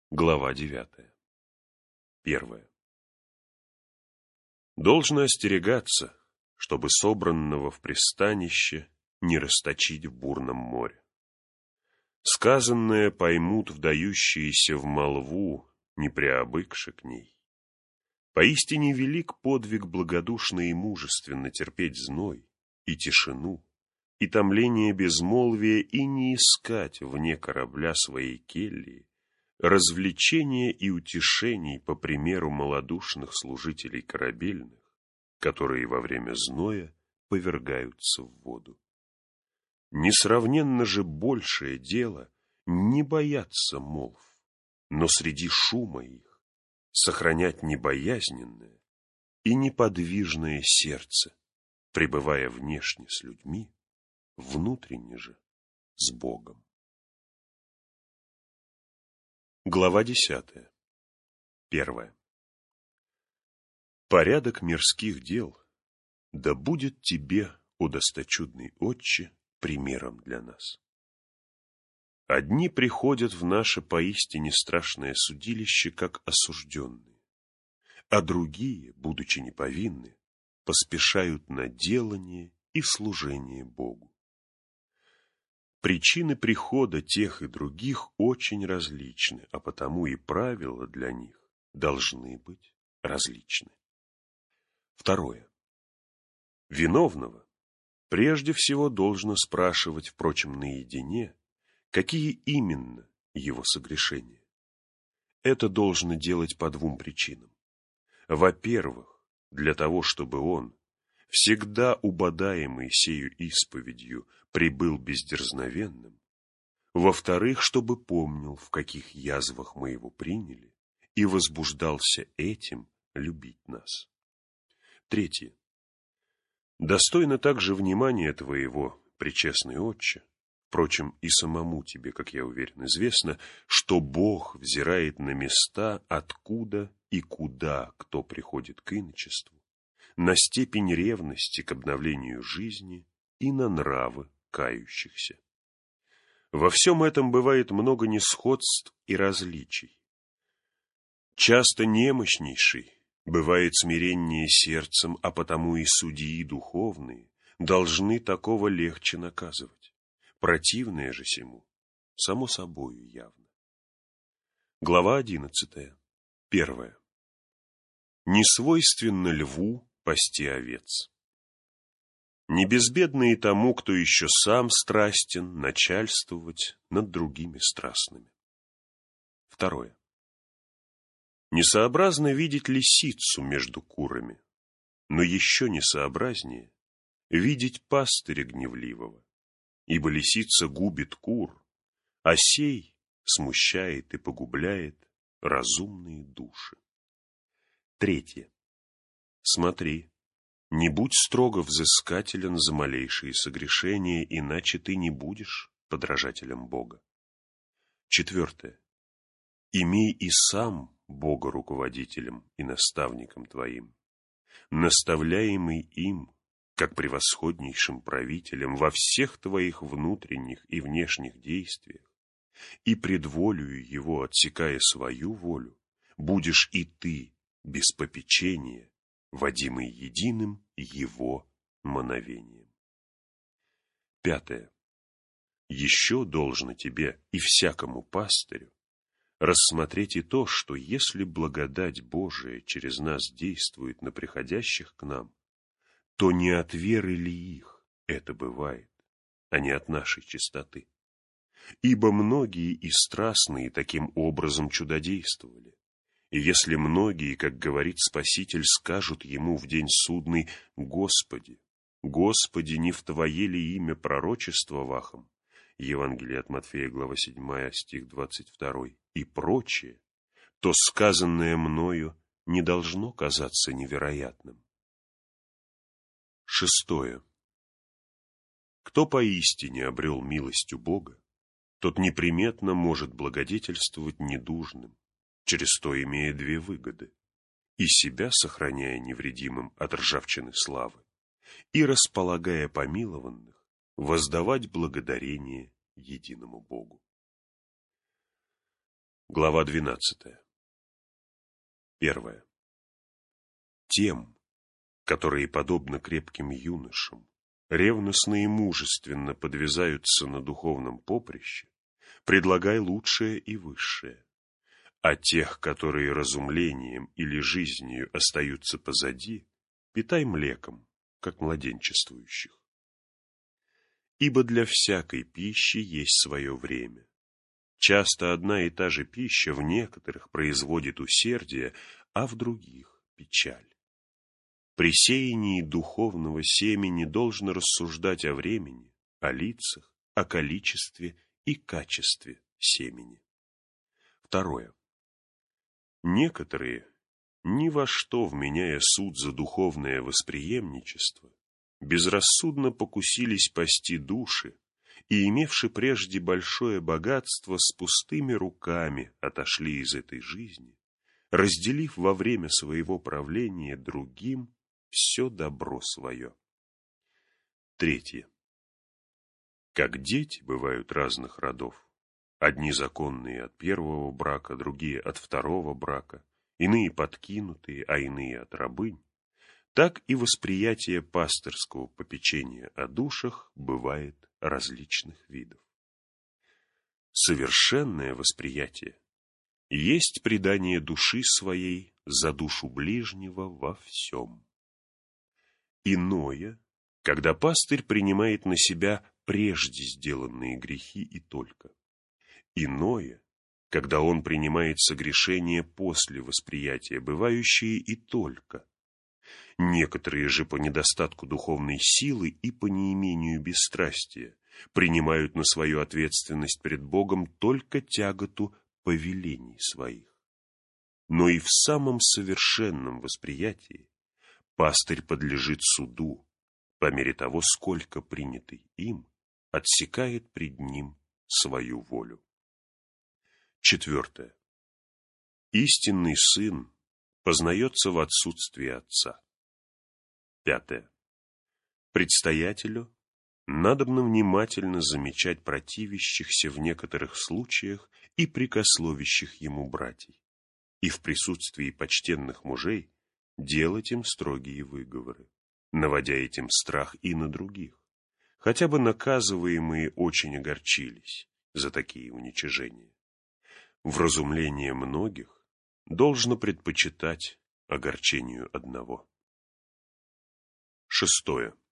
Глава 9. 1. Должно остерегаться, чтобы собранного в пристанище не расточить в бурном море. Сказанное поймут вдающиеся в молву, не приобыкши к ней. Поистине велик подвиг благодушно и мужественно терпеть зной и тишину, и томление безмолвия, и не искать вне корабля своей кельи развлечения и утешений по примеру малодушных служителей корабельных, которые во время зноя повергаются в воду. Несравненно же большее дело не бояться молв, но среди шума их сохранять небоязненное и неподвижное сердце, пребывая внешне с людьми, внутренне же с Богом. Глава 10. 1. Порядок мирских дел да будет тебе, о досточудный Отче, примером для нас. Одни приходят в наше поистине страшное судилище как осужденные, а другие, будучи неповинны, поспешают на делание и служение Богу. Причины прихода тех и других очень различны, а потому и правила для них должны быть различны. 2. Виновного прежде всего должно спрашивать, впрочем, наедине, какие именно его согрешения. Это должно делать по двум причинам. Во-первых, для того, чтобы он, всегда убодаемый сею исповедью, прибыл бездерзновенным. Во-вторых, чтобы помнил, в каких язвах мы его приняли, и возбуждался этим любить нас. 3. Достойно также внимания твоего, пречестный Отче, впрочем, и самому тебе, как я уверен, известно, что Бог взирает на места, откуда и куда кто приходит к иночеству, на степень ревности к обновлению жизни и на нравы кающихся. Во всем этом бывает много несходств и различий. Часто немощнейший бывает смирение сердцем, а потому и судьи духовные должны такого легче наказывать. Противное же сему, само собою явно. Глава 11. 1. Не свойственно льву пасти овец. Не безбедно и тому, кто еще сам страстен, начальствовать над другими страстными. 2. Несообразно видеть лисицу между курами, но еще несообразнее видеть пастыря гневливого, ибо лисица губит кур, а сей смущает и погубляет разумные души. 3. Смотри, не будь строго взыскателен за малейшие согрешения, иначе ты не будешь подражателем Бога. 4. Имей и сам Бога руководителем и наставником твоим, наставляемый им, как превосходнейшим правителем во всех твоих внутренних и внешних действиях, и пред волею его отсекая свою волю, будешь и ты без попечения, водимый единым его мановением. 5. Еще должно тебе и всякому пастырю рассмотреть и то, что если благодать Божия через нас действует на приходящих к нам, то не от веры ли их это бывает, а не от нашей чистоты. Ибо многие и страстные таким образом чудодействовали. И если многие, как говорит Спаситель, скажут ему в день судный: «Господи, Господи, не в Твое ли имя пророчествовахом?» Евангелие от Матфея, глава 7, стих 22, и прочее, то сказанное мною не должно казаться невероятным. 6. Кто поистине обрел милость у Бога, тот неприметно может благодетельствовать недужным, через то имея две выгоды: и себя сохраняя невредимым от ржавчины славы, и, располагая помилованных, воздавать благодарение единому Богу. глава 12. 1. Тем, которые, подобно крепким юношам, ревностно и мужественно подвязаются на духовном поприще, предлагай лучшее и высшее, а тех, которые разумлением или жизнью остаются позади, питай млеком, как младенчествующих. Ибо для всякой пищи есть свое время. Часто одна и та же пища в некоторых производит усердие, а в других – печаль. При сеянии духовного семени должно рассуждать о времени, о лицах, о количестве и качестве семени. 2. Некоторые, ни во что вменяя суд за духовное восприемничество, безрассудно покусились пасти души и, имевши прежде большое богатство, с пустыми руками отошли из этой жизни, разделив во время своего правления другим все добро свое. 3. Как дети бывают разных родов, одни законные от первого брака, другие от второго брака, иные подкинутые, а иные от рабынь, так и восприятие пастырского попечения о душах бывает различных видов. Совершенное восприятие есть предание души своей за душу ближнего во всем. Иное, когда пастырь принимает на себя прежде сделанные грехи и только. Иное, когда он принимает согрешения после восприятия, бывающие и только. Некоторые же по недостатку духовной силы и по неимению бесстрастия принимают на свою ответственность перед Богом только тяготу повелений своих. Но и в самом совершенном восприятии пастырь подлежит суду, по мере того, сколько принятый им отсекает пред ним свою волю. 4. Истинный сын познается в отсутствии отца. 5. Предстоятелю надобно внимательно замечать противящихся в некоторых случаях и прикословящих ему братьей, и в присутствии почтенных мужей делать им строгие выговоры, наводя этим страх и на других, хотя бы наказываемые очень огорчились за такие уничижения. Вразумление многих должно предпочитать огорчению одного. 6.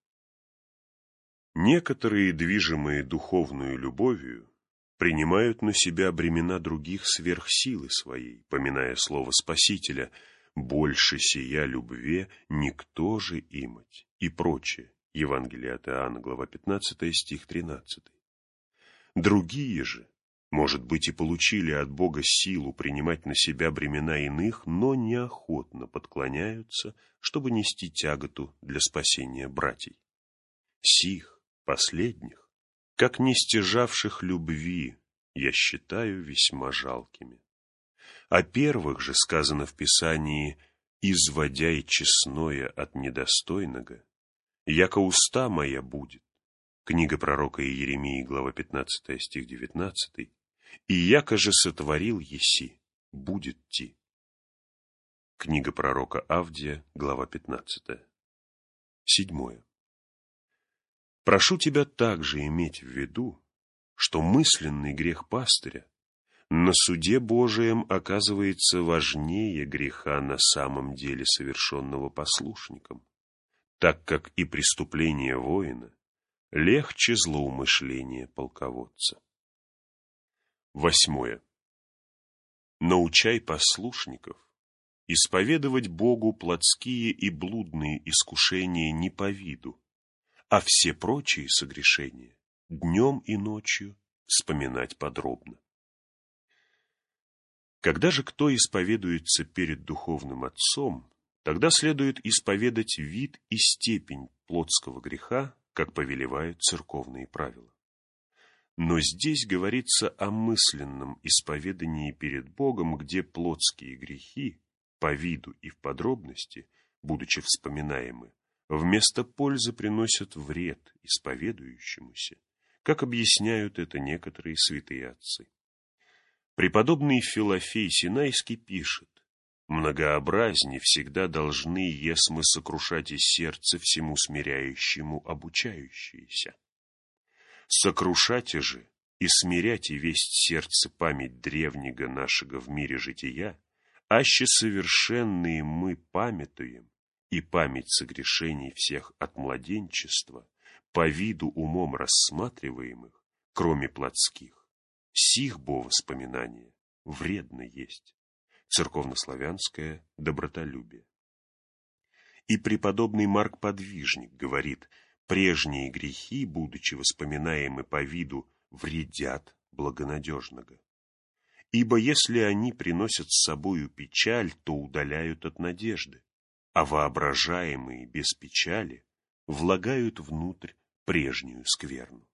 Некоторые, движимые духовную любовью, принимают на себя бремена других сверх силы своей, поминая слово Спасителя «больше сия любве никто же имать» и прочее. Евангелие от Иоанна, глава 15, стих 13. Другие же, может быть, и получили от Бога силу принимать на себя бремена иных, но неохотно подклоняются, чтобы нести тяготу для спасения братьев. Сих, последних, как не стяжавших любви, я считаю весьма жалкими. О первых же сказано в Писании: «Изводяй честное от недостойного, яко уста моя будет». Книга пророка Иеремии, глава 15, стих 19. «И яко же сотворил еси, будет ти». Книга пророка Авдия, глава 15. 7. Прошу тебя также иметь в виду, что мысленный грех пастыря на суде Божием оказывается важнее греха на самом деле совершенного послушником, так как и преступление воина легче злоумышления полководца. 8. Научай послушников исповедовать Богу плотские и блудные искушения не по виду, а все прочие согрешения днем и ночью вспоминать подробно. Когда же кто исповедуется перед духовным отцом, тогда следует исповедать вид и степень плотского греха, как повелевают церковные правила. Но здесь говорится о мысленном исповедании перед Богом, где плотские грехи, по виду и в подробности, будучи вспоминаемы, вместо пользы приносят вред исповедующемуся, как объясняют это некоторые святые отцы. Преподобный Филофей Синайский пишет: «Многообразней всегда должны есмы сокрушать из сердца всему смиряющему обучающиеся. Сокрушайте же и смиряйте весть сердце память древнего нашего в мире жития, аще совершенные мы памятуем, и память согрешений всех от младенчества, по виду умом рассматриваемых, кроме плотских, сих бо воспоминания вредно есть». Церковнославянское добротолюбие. И преподобный Марк Подвижник говорит: «Прежние грехи, будучи воспоминаемы по виду, вредят благонадежного. Ибо если они приносят с собою печаль, то удаляют от надежды, а воображаемые без печали влагают внутрь прежнюю скверну».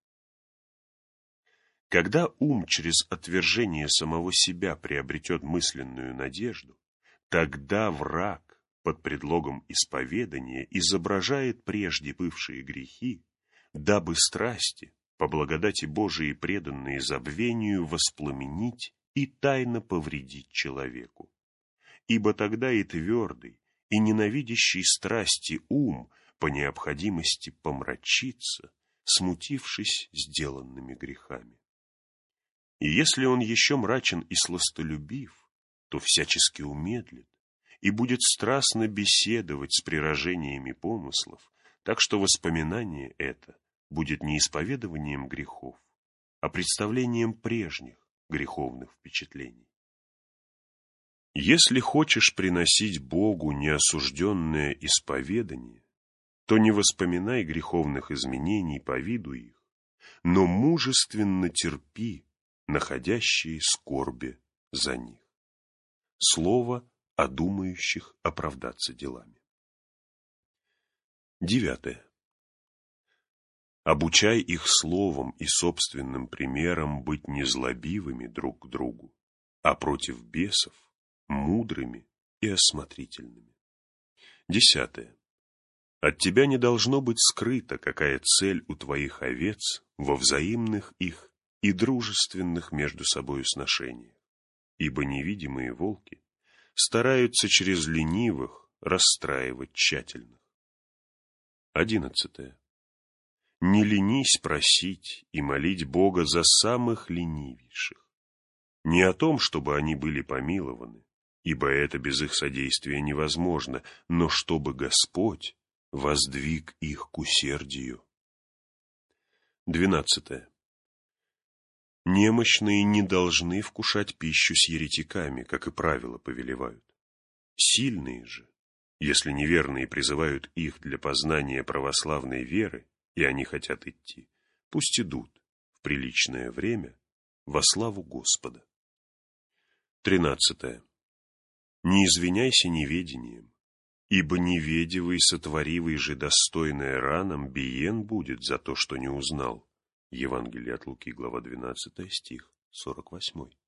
Когда ум через отвержение самого себя приобретет мысленную надежду, тогда враг под предлогом исповедания изображает прежде бывшие грехи, дабы страсти, по благодати Божией преданные забвению, воспламенить и тайно повредить человеку. Ибо тогда и твердый, и ненавидящий страсти ум по необходимости помрачится, смутившись сделанными грехами. И если он еще мрачен и сластолюбив, то всячески умедлит и будет страстно беседовать с приражениями помыслов, так что воспоминание это будет не исповедованием грехов, а представлением прежних греховных впечатлений. Если хочешь приносить Богу неосужденное исповедание, то не воспоминай греховных изменений по виду их, но мужественно терпи находящие скорби за них. Слово о думающих оправдаться делами. 9. Обучай их словом и собственным примером быть незлобивыми друг к другу, а против бесов мудрыми и осмотрительными. 10. От тебя не должно быть скрыто, какая цель у твоих овец во взаимных их и дружественных между собою сношениях, ибо невидимые волки стараются через ленивых расстраивать тщательных. 11. Не ленись просить и молить Бога за самых ленивейших, не о том, чтобы они были помилованы, ибо это без их содействия невозможно, но чтобы Господь воздвиг их к усердию. 12. Немощные не должны вкушать пищу с еретиками, как и правила повелевают. Сильные же, если неверные призывают их для познания православной веры, и они хотят идти, пусть идут в приличное время во славу Господа. 13. Не извиняйся неведением, ибо неведивый, сотворивый же достойное раном, биен будет за то, что не узнал. Евангелие от Луки, глава 12, стих 48.